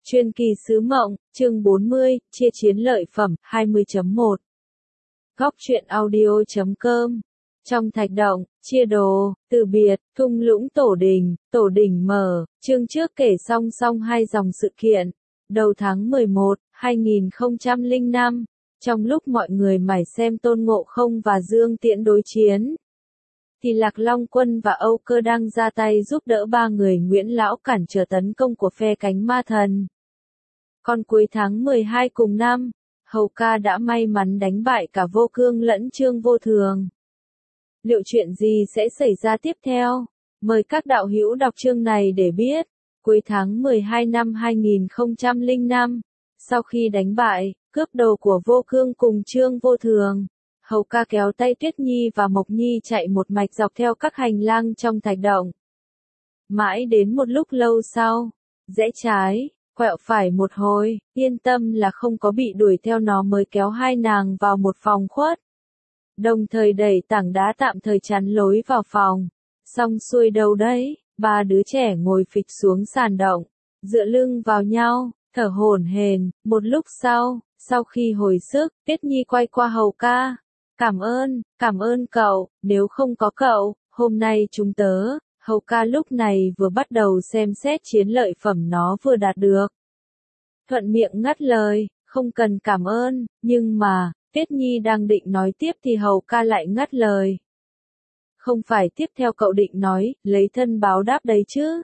Truyền kỳ sứ mộng, chương 40, chia chiến lợi phẩm, 20.1. Góc truyện audio.com. Trong thạch động, chia đồ, từ biệt, thung lũng tổ đình mở, chương trước kể song hai dòng sự kiện. Đầu tháng 11, 2005, trong lúc mọi người mải xem Tôn Ngộ Không và Dương Tiễn đối chiến, thì Lạc Long Quân và Âu Cơ đang ra tay giúp đỡ ba người Nguyễn Lão cản trở tấn công của phe cánh ma thần. Còn cuối tháng 12 cùng năm, Hầu Ca đã may mắn đánh bại cả Vô Cương lẫn Trương Vô Thường. Liệu chuyện gì sẽ xảy ra tiếp theo? Mời các đạo hữu đọc chương này để biết. Cuối tháng 12 năm 2005, sau khi đánh bại, cướp đồ của Vô Cương cùng Trương Vô Thường, Hầu Ca kéo tay Tuyết Nhi và Mộc Nhi chạy một mạch dọc theo các hành lang trong thạch động. Mãi đến một lúc lâu sau, rẽ trái, quẹo phải một hồi, yên tâm là không có bị đuổi theo nó mới kéo hai nàng vào một phòng khuất. Đồng thời đẩy tảng đá tạm thời chắn lối vào phòng. Xong xuôi đâu đấy, ba đứa trẻ ngồi phịch xuống sàn động, dựa lưng vào nhau, thở hổn hển. Một lúc sau khi hồi sức, Tuyết Nhi quay qua Hầu Ca. Cảm ơn cậu, nếu không có cậu, hôm nay chúng tớ. Hầu Ca lúc này vừa bắt đầu xem xét chiến lợi phẩm nó vừa đạt được. Thuận miệng ngắt lời, không cần cảm ơn, nhưng mà, Tuyết Nhi đang định nói tiếp thì Hầu Ca lại ngắt lời. Không phải tiếp theo cậu định nói, lấy thân báo đáp đấy chứ?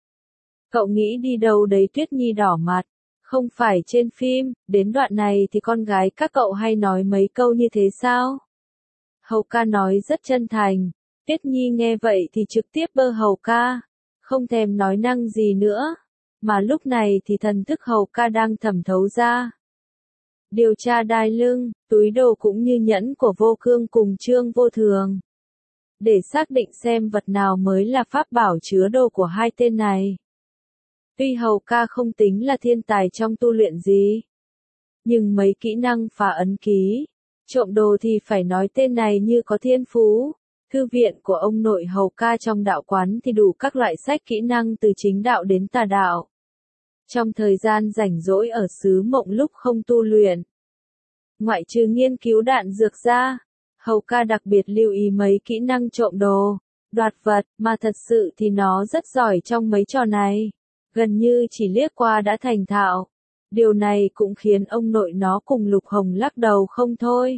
Cậu nghĩ đi đâu đấy? Tuyết Nhi đỏ mặt. Không phải trên phim, đến đoạn này thì con gái các cậu hay nói mấy câu như thế sao? Hầu Ca nói rất chân thành. Tuyết Nhi nghe vậy thì trực tiếp bơ Hầu Ca, không thèm nói năng gì nữa, mà lúc này thì thần thức Hầu Ca đang thẩm thấu ra. Điều tra đai lưng, túi đồ cũng như nhẫn của Vô Cương cùng Trương Vô Thường, để xác định xem vật nào mới là pháp bảo chứa đồ của hai tên này. Tuy Hầu Ca không tính là thiên tài trong tu luyện gì, nhưng mấy kỹ năng phá ấn ký, trộm đồ thì phải nói tên này như có thiên phú. Thư viện của ông nội Hầu Ca trong đạo quán thì đủ các loại sách kỹ năng từ chính đạo đến tà đạo. Trong thời gian rảnh rỗi ở xứ Mộng lúc không tu luyện, ngoại trừ nghiên cứu đạn dược ra, Hầu Ca đặc biệt lưu ý mấy kỹ năng trộm đồ, đoạt vật, mà thật sự thì nó rất giỏi trong mấy trò này, gần như chỉ liếc qua đã thành thạo. Điều này cũng khiến ông nội nó cùng Lục Hồng lắc đầu không thôi.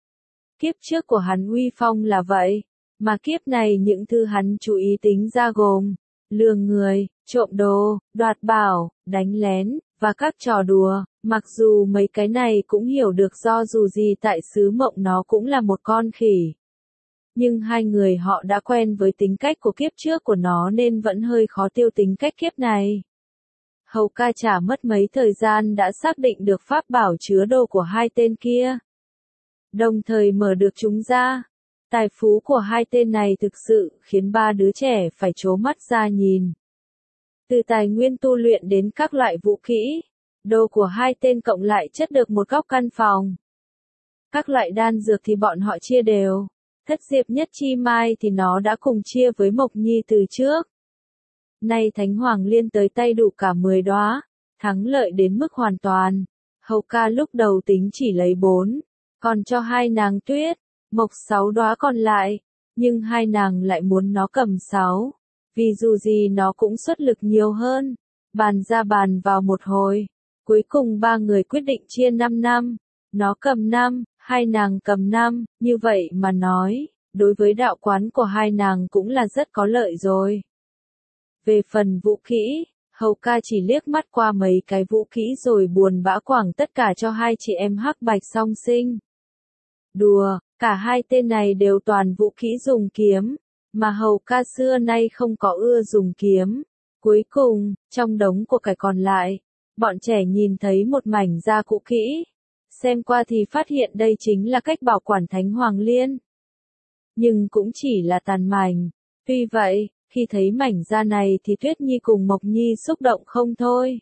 Kiếp trước của hắn uy phong là vậy, mà kiếp này những thứ hắn chú ý tính ra gồm lừa người, trộm đồ, đoạt bảo, đánh lén, và các trò đùa. Mặc dù mấy cái này cũng hiểu được do dù gì tại xứ Mộng nó cũng là một con khỉ, nhưng hai người họ đã quen với tính cách của kiếp trước của nó nên vẫn hơi khó tiêu tính cách kiếp này. Hầu Ca chả mất mấy thời gian đã xác định được pháp bảo chứa đồ của hai tên kia, đồng thời mở được chúng ra. Tài phú của hai tên này thực sự khiến ba đứa trẻ phải trố mắt ra nhìn. Từ tài nguyên tu luyện đến các loại vũ khí, đồ của hai tên cộng lại chất được một góc căn phòng. Các loại đan dược thì bọn họ chia đều. Thất diệp nhất chi mai thì nó đã cùng chia với Mộc Nhi từ trước. Nay Thánh Hoàng Liên tới tay đủ cả 10 đóa, thắng lợi đến mức hoàn toàn. Hầu Ca lúc đầu tính chỉ lấy 4, còn cho hai nàng Tuyết, Mộc 6 đóa còn lại, nhưng hai nàng lại muốn nó cầm 6, vì dù gì nó cũng xuất lực nhiều hơn. Bàn ra bàn vào một hồi, cuối cùng ba người quyết định chia 5 năm, nó cầm 5, hai nàng cầm 5, như vậy mà nói, đối với đạo quán của hai nàng cũng là rất có lợi rồi. Về phần vũ khí, Hầu Ca chỉ liếc mắt qua mấy cái vũ khí rồi buồn bã quẳng tất cả cho hai chị em Hắc Bạch Song Sinh. Đùa, cả hai tên này đều toàn vũ khí dùng kiếm, mà Hầu Ca xưa nay không có ưa dùng kiếm. Cuối cùng, trong đống của cải còn lại, bọn trẻ nhìn thấy một mảnh da cũ kỹ. Xem qua thì phát hiện đây chính là cách bảo quản Thánh Hoàng Liên. Nhưng cũng chỉ là tàn mảnh. Tuy vậy, khi thấy mảnh da này thì Tuyết Nhi cùng Mộc Nhi xúc động không thôi.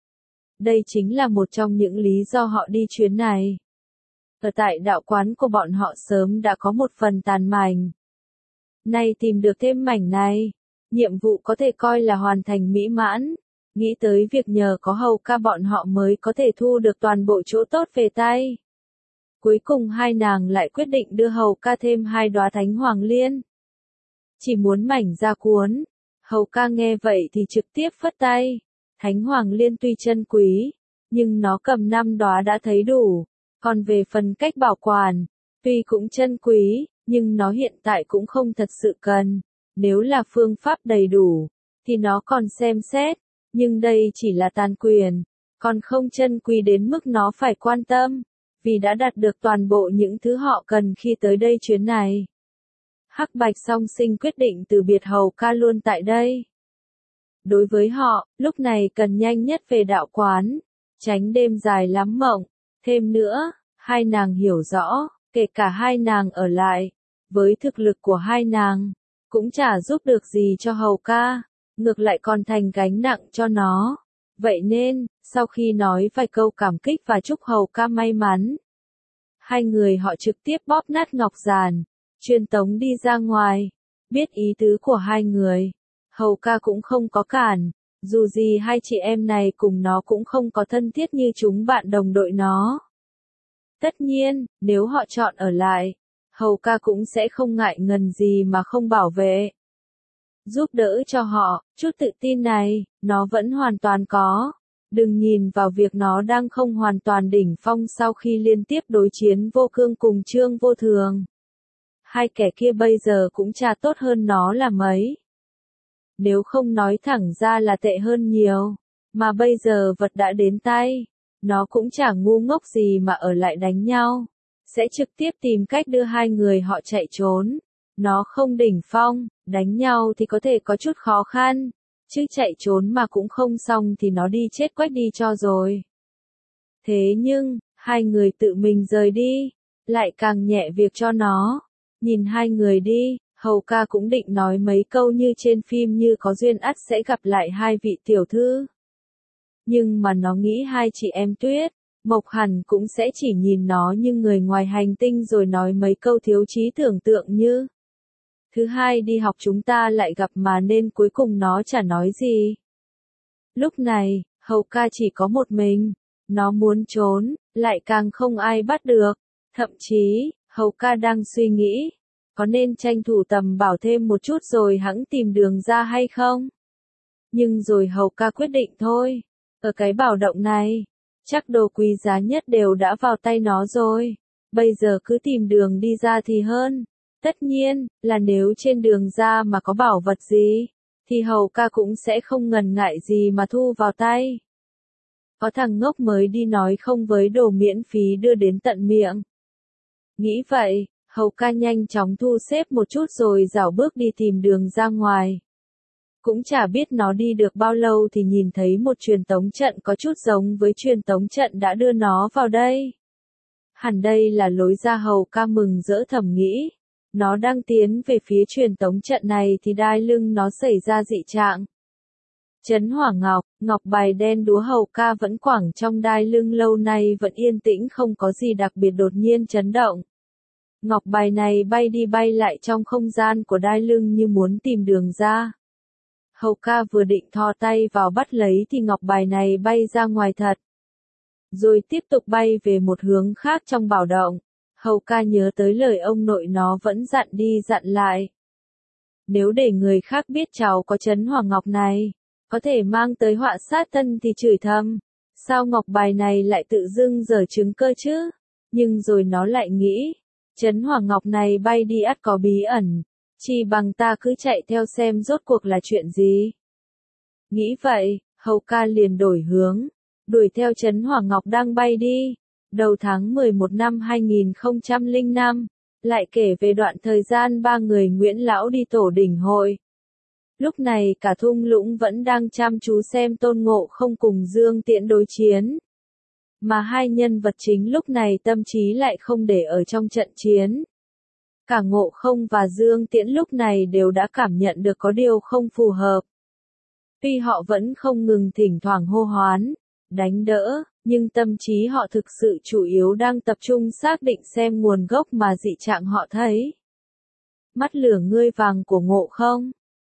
Đây chính là một trong những lý do họ đi chuyến này. Ở tại đạo quán của bọn họ sớm đã có một phần tàn mảnh. Nay tìm được thêm mảnh này, nhiệm vụ có thể coi là hoàn thành mỹ mãn. nghĩ tới việc nhờ có Hầu ca bọn họ mới có thể thu được toàn bộ chỗ tốt về tay. Cuối cùng hai nàng lại quyết định đưa Hầu ca thêm 2 đóa Thánh Hoàng Liên. Chỉ muốn mảnh ra cuốn. Hầu ca nghe vậy thì trực tiếp phất tay. Thánh Hoàng Liên tuy chân quý, nhưng nó cầm 5 đóa đã thấy đủ. Còn về phần cách bảo quản, tuy cũng chân quý, nhưng nó hiện tại cũng không thật sự cần. Nếu là phương pháp đầy đủ, thì nó còn xem xét. Nhưng đây chỉ là tàn quyền, còn không chân quý đến mức nó phải quan tâm. Vì đã đạt được toàn bộ những thứ họ cần khi tới đây chuyến này. Hắc Bạch Song Sinh quyết định từ biệt Hầu ca luôn tại đây. Đối với họ, lúc này cần nhanh nhất về đạo quán, tránh đêm dài lắm mộng. Thêm nữa, hai nàng hiểu rõ, kể cả hai nàng ở lại, với thực lực của hai nàng, cũng chả giúp được gì cho Hầu ca, ngược lại còn thành gánh nặng cho nó. Vậy nên, sau khi nói vài câu cảm kích và chúc Hầu ca may mắn, hai người họ trực tiếp bóp nát ngọc giản, truyền tống đi ra ngoài. Biết ý tứ của hai người, Hầu ca cũng không có cản, dù gì hai chị em này cùng nó cũng không có thân thiết như chúng bạn đồng đội nó. Tất nhiên, nếu họ chọn ở lại, Hầu ca cũng sẽ không ngại ngần gì mà không bảo vệ. Giúp đỡ cho họ, chút tự tin này, nó vẫn hoàn toàn có. Đừng nhìn vào việc nó đang không hoàn toàn đỉnh phong sau khi liên tiếp đối chiến Vô Cương cùng Trương Vô Thường. Hai kẻ kia bây giờ cũng chả tốt hơn nó là mấy. Nếu không nói thẳng ra là tệ hơn nhiều, mà bây giờ vật đã đến tay, nó cũng chả ngu ngốc gì mà ở lại đánh nhau. Sẽ trực tiếp tìm cách đưa hai người họ chạy trốn. Nó không đỉnh phong, đánh nhau thì có thể có chút khó khăn. Chứ chạy trốn mà cũng không xong thì nó đi chết quách đi cho rồi. Thế nhưng, hai người tự mình rời đi, lại càng nhẹ việc cho nó. Nhìn hai người đi, Hầu ca cũng định nói mấy câu như trên phim như có duyên ắt sẽ gặp lại hai vị tiểu thư. Nhưng mà nó nghĩ hai chị em Tuyết, Mộc hẳn cũng sẽ chỉ nhìn nó như người ngoài hành tinh rồi nói mấy câu thiếu trí tưởng tượng như: thứ hai đi học chúng ta lại gặp mà, nên cuối cùng nó chả nói gì. Lúc này, Hầu ca chỉ có một mình, nó muốn trốn, lại càng không ai bắt được. Thậm chí, Hầu ca đang suy nghĩ, có nên tranh thủ tầm bảo thêm một chút rồi hẵng tìm đường ra hay không? Nhưng rồi Hầu ca quyết định thôi, ở cái bảo động này, chắc đồ quý giá nhất đều đã vào tay nó rồi, bây giờ cứ tìm đường đi ra thì hơn. Tất nhiên, là nếu trên đường ra mà có bảo vật gì, thì Hầu ca cũng sẽ không ngần ngại gì mà thu vào tay. Có thằng ngốc mới đi nói không với đồ miễn phí đưa đến tận miệng. Nghĩ vậy, Hầu ca nhanh chóng thu xếp một chút rồi rảo bước đi tìm đường ra ngoài. Cũng chả biết nó đi được bao lâu thì nhìn thấy một truyền tống trận có chút giống với truyền tống trận đã đưa nó vào đây. Hẳn đây là lối ra. Hầu ca mừng rỡ thầm nghĩ. Nó đang tiến về phía truyền tống trận này thì đai lưng nó xảy ra dị trạng. Chấn hỏa ngọc, ngọc bài đen đúa Hầu ca vẫn quẳng trong đai lưng lâu nay vẫn yên tĩnh không có gì đặc biệt, đột nhiên chấn động. Ngọc bài này bay đi bay lại trong không gian của đai lưng như muốn tìm đường ra. Hầu ca vừa định thò tay vào bắt lấy thì ngọc bài này bay ra ngoài thật. Rồi tiếp tục bay về một hướng khác trong bảo động. Hầu ca nhớ tới lời ông nội nó vẫn dặn đi dặn lại. Nếu để người khác biết cháu có chấn hỏa ngọc này, có thể mang tới họa sát thân thì chửi thầm. Sao ngọc bài này lại tự dưng giở trứng cơ chứ? Nhưng rồi nó lại nghĩ, chấn hỏa ngọc này bay đi ắt có bí ẩn. Chỉ bằng ta cứ chạy theo xem rốt cuộc là chuyện gì. Nghĩ vậy, Hầu ca liền đổi hướng, đuổi theo chấn hỏa ngọc đang bay đi. Đầu tháng 11 năm 2005, lại kể về đoạn thời gian ba người Nguyễn Lão đi tổ đỉnh hội. Lúc này cả thung lũng vẫn đang chăm chú xem Tôn Ngộ Không cùng Dương Tiễn đối chiến. Mà hai nhân vật chính lúc này tâm trí lại không để ở trong trận chiến. Cả Ngộ Không và Dương Tiễn lúc này đều đã cảm nhận được có điều không phù hợp. Tuy họ vẫn không ngừng thỉnh thoảng hô hoán, đánh đỡ, nhưng tâm trí họ thực sự chủ yếu đang tập trung xác định xem nguồn gốc mà dị trạng họ thấy. Mắt lửa ngươi vàng của Ngộ Không,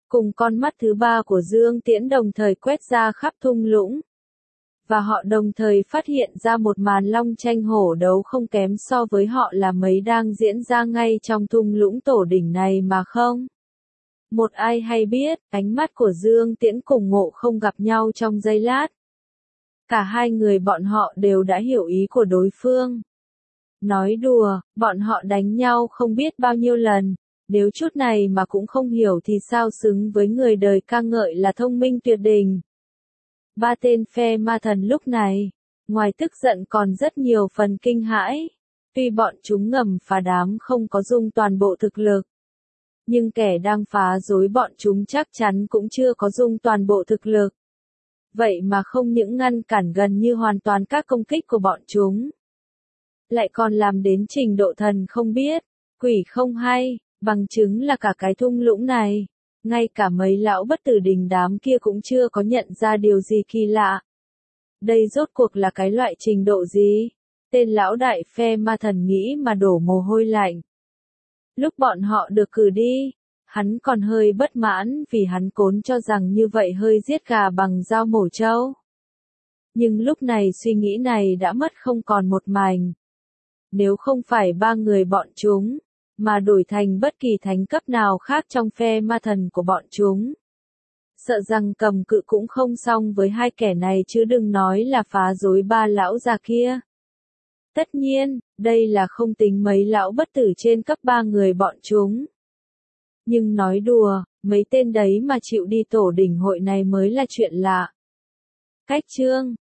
cùng con mắt thứ ba của Dương Tiễn đồng thời quét ra khắp thung lũng. Và họ đồng thời phát hiện ra một màn long tranh hổ đấu không kém so với họ là mấy đang diễn ra ngay trong thung lũng tổ đỉnh này mà không. Một ai hay biết, ánh mắt của Dương Tiễn cùng Ngộ Không gặp nhau trong giây lát. Cả hai người bọn họ đều đã hiểu ý của đối phương. Nói đùa, bọn họ đánh nhau không biết bao nhiêu lần, nếu chút này mà cũng không hiểu thì sao xứng với người đời ca ngợi là thông minh tuyệt đỉnh. Ba tên phe ma thần lúc này, ngoài tức giận còn rất nhiều phần kinh hãi. Tuy bọn chúng ngầm phá đám không có dung toàn bộ thực lực, nhưng kẻ đang phá rối bọn chúng chắc chắn cũng chưa có dung toàn bộ thực lực. Vậy mà không những ngăn cản gần như hoàn toàn các công kích của bọn chúng, lại còn làm đến trình độ thần không biết, quỷ không hay, bằng chứng là cả cái thung lũng này, ngay cả mấy lão bất tử đình đám kia cũng chưa có nhận ra điều gì kỳ lạ. Đây rốt cuộc là cái loại trình độ gì? Tên lão đại phe ma thần nghĩ mà đổ mồ hôi lạnh. Lúc bọn họ được cử đi, hắn còn hơi bất mãn vì hắn cốn cho rằng như vậy hơi giết gà bằng dao mổ trâu. Nhưng lúc này suy nghĩ này đã mất không còn một mảnh. Nếu không phải ba người bọn chúng, mà đổi thành bất kỳ thánh cấp nào khác trong phe ma thần của bọn chúng, sợ rằng cầm cự cũng không xong với hai kẻ này chứ đừng nói là phá rối ba lão già kia. Tất nhiên, đây là không tính mấy lão bất tử trên cấp 3 người bọn chúng. Nhưng nói đùa, mấy tên đấy mà chịu đi tổ đỉnh hội này mới là chuyện lạ. Cách chương